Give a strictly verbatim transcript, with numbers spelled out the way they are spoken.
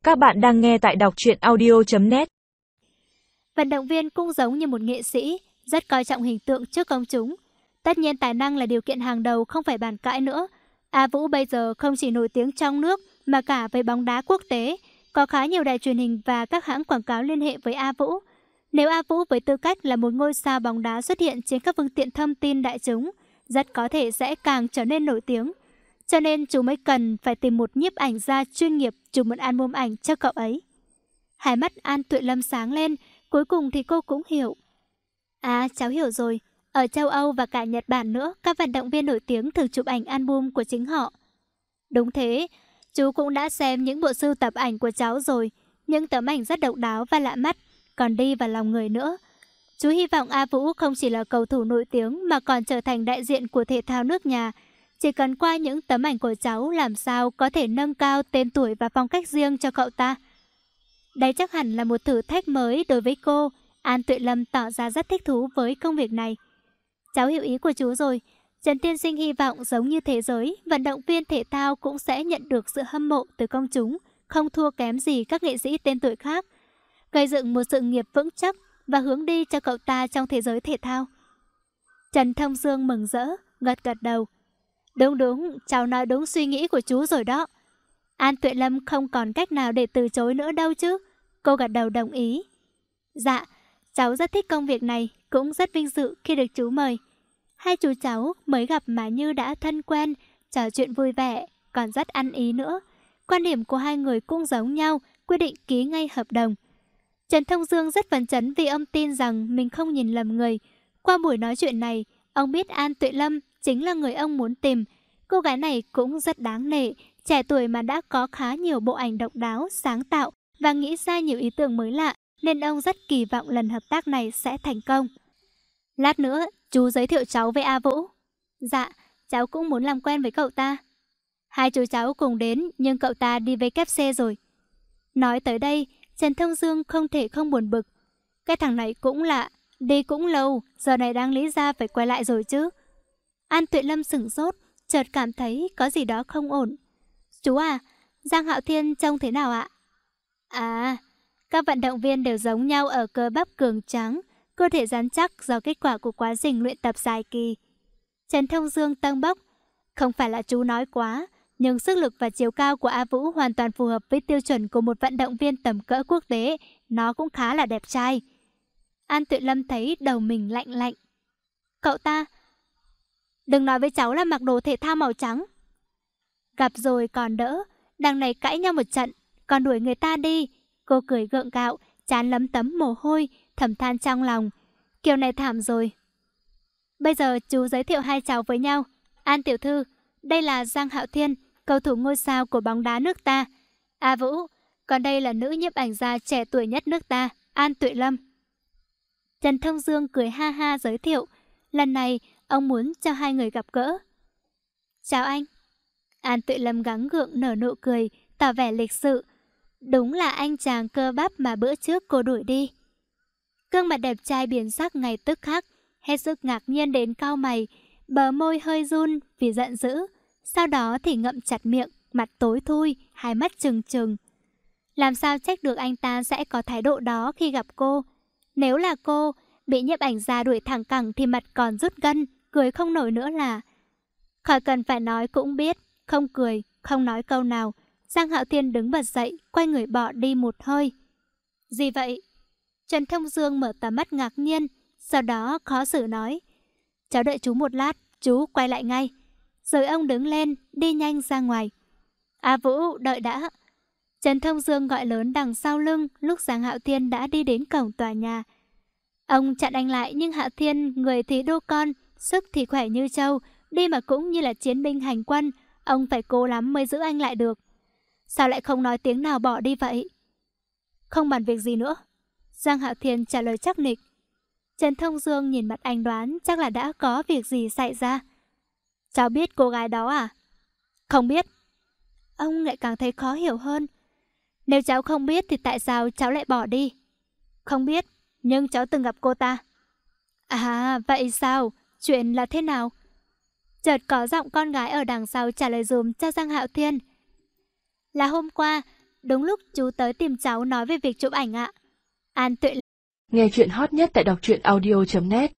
Các bạn đang nghe tại đọc truyện audio chấm net. Vận động viên cũng giống như một nghệ sĩ, rất coi trọng hình tượng trước công chúng. Tất nhiên tài năng là điều kiện hàng đầu, không phải bàn cãi nữa. A Vũ bây giờ không chỉ nổi tiếng trong nước mà cả với bóng đá quốc tế. Có khá nhiều đài truyền hình và các hãng quảng cáo liên hệ với A Vũ. Nếu A Vũ với tư cách là một ngôi sao bóng đá xuất hiện trên các phương tiện thông tin đại chúng, rất có thể sẽ càng trở nên nổi tiếng. Cho nên chú mới cần phải tìm một nhiếp ảnh gia chuyên nghiệp chụp một album ảnh cho cậu ấy. Hai mắt An Tuệ Lâm sáng lên, cuối cùng thì cô cũng hiểu. À, cháu hiểu rồi. Ở châu Âu và cả Nhật Bản nữa, các vận động viên nổi tiếng thường chụp ảnh album của chính họ. Đúng thế, chú cũng đã xem những bộ sưu tập ảnh của cháu rồi. Những tấm ảnh rất độc đáo và lạ mắt, còn đi vào lòng người nữa. Chú hy vọng A Vũ không chỉ là cầu thủ nổi tiếng mà còn trở thành đại diện của thể thao nước nhà. Chỉ cần qua những tấm ảnh của cháu làm sao có thể nâng cao tên tuổi và phong cách riêng cho cậu ta. Đây chắc hẳn là một thử thách mới đối với cô. An Tuệ Lâm tỏ ra rất thích thú với công việc này. Cháu hiểu ý của chú rồi. Trần tiên sinh hy vọng giống như thế giới, vận động viên thể thao cũng sẽ nhận được sự hâm mộ từ công chúng, không thua kém gì các nghệ sĩ tên tuổi khác. Gây dựng một sự nghiệp vững chắc và hướng đi cho cậu ta trong thế giới thể thao. Trần Thông Dương mừng rỡ, gật gật đầu. Đúng đúng, cháu nói đúng suy nghĩ của chú rồi đó. An Tuệ Lâm không còn cách nào để từ chối nữa đâu chứ. Cô gật đầu đồng ý. Dạ, cháu rất thích công việc này, cũng rất vinh dự khi được chú mời. Hai chú cháu mới gặp mà như đã thân quen, trò chuyện vui vẻ, còn rất ăn ý nữa. Quan điểm của hai người cũng giống nhau, quyết định ký ngay hợp đồng. Trần Thông Dương rất phấn chấn vì ông tin rằng mình không nhìn lầm người. Qua buổi nói chuyện này, ông biết An Tuệ Lâm chính là người ông muốn tìm. Cô gái này cũng rất đáng nể, trẻ tuổi mà đã có khá nhiều bộ ảnh độc đáo, sáng tạo và nghĩ ra nhiều ý tưởng mới lạ, nên ông rất kỳ vọng lần hợp tác này sẽ thành công. Lát nữa, chú giới thiệu cháu với A Vũ. Dạ, cháu cũng muốn làm quen với cậu ta. Hai chú cháu cùng đến, nhưng cậu ta đi với kép xe rồi. Nói tới đây, Trần Thông Dương không thể không buồn bực. Cái thằng này cũng lạ, đi cũng lâu, giờ này đang lý ra phải quay lại rồi chứ. An Tuệ Lâm sửng sốt, chợt cảm thấy có gì đó không ổn. Chú à, Giang Hạo Thiên trông thế nào ạ? À, các vận động viên đều giống nhau ở cơ bắp cường tráng, cơ thể rắn chắc do kết quả của quá trình luyện tập dài kỳ. Trần Thông Dương tâng bốc. Không phải là chú nói quá, nhưng sức lực và chiều cao của A Vũ hoàn toàn phù hợp với tiêu chuẩn của một vận động viên tầm cỡ quốc tế. Nó cũng khá là đẹp trai. An Tuệ Lâm thấy đầu mình lạnh lạnh. Cậu ta... Đừng nói với cháu là mặc đồ thể thao màu trắng. Gặp rồi còn đỡ, đằng này cãi nhau một trận, còn đuổi người ta đi. Cô cười gượng gạo, trán lấm tấm mồ hôi, thầm than trong lòng. Kiểu này thảm rồi. Bây giờ chú giới thiệu hai cháu với nhau. An tiểu thư, đây là Giang Hạo Thiên, cầu thủ ngôi sao của bóng đá nước ta. A Vũ, còn đây là nữ nhiếp ảnh gia trẻ tuổi nhất nước ta, An Tuệ Lâm. Trần Thông Dương cười ha ha giới thiệu. Lần này, ông muốn cho hai người gặp gỡ. Chào anh. An Tuệ Lâm gắng gượng nở nụ cười, tỏ vẻ lịch sự. Đúng là anh chàng cơ bắp mà bữa trước cô đuổi đi. Gương mặt đẹp trai biến sắc ngay tức khắc, hết sức ngạc nhiên đến cau mày, bờ môi hơi run vì giận dữ. Sau đó thì ngậm chặt miệng, mặt tối thui, hai mắt trừng trừng. Làm sao trách được anh ta sẽ có thái độ đó khi gặp cô. Nếu là cô, bị nhiếp ảnh gia đuổi thẳng cẳng thì mặt còn rút gân, cười không nổi nữa là. Khỏi cần phải nói cũng biết, không cười, không nói câu nào. Giang Hạo Thiên đứng bật dậy, quay người bỏ đi một hơi. Gì vậy? Trần Thông Dương mở tầm mắt ngạc nhiên, sau đó khó xử nói. Cháu đợi chú một lát, chú quay lại ngay. Rồi ông đứng lên, đi nhanh ra ngoài. A Vũ, đợi đã. Trần Thông Dương gọi lớn đằng sau lưng lúc Giang Hạo Thiên đã đi đến cổng tòa nhà. Ông chặn anh lại nhưng Hạo Thiên người thì đô con, sức thì khỏe như trâu, đi mà cũng như là chiến binh hành quân. Ông phải cố lắm mới giữ anh lại được. Sao lại không nói tiếng nào bỏ đi vậy? Không bàn việc gì nữa. Giang Hạo Thiên trả lời chắc nịch. Trần Thông Dương nhìn mặt anh đoán chắc là đã có việc gì xảy ra. Cháu biết cô gái đó à? Không biết. Ông lại càng thấy khó hiểu hơn. Nếu cháu không biết thì tại sao cháu lại bỏ đi? Không biết, nhưng cháu từng gặp cô ta. À, vậy sao? Chuyện là thế nào? Chợt có giọng con gái ở đằng sau trả lời dùm cho Giang Hạo Thiên. Là hôm qua, Đúng lúc chú tới tìm cháu nói về việc chụp ảnh ạ. An Tuệ. Nghe chuyện hot nhất tại đọc truyện audio chấm net.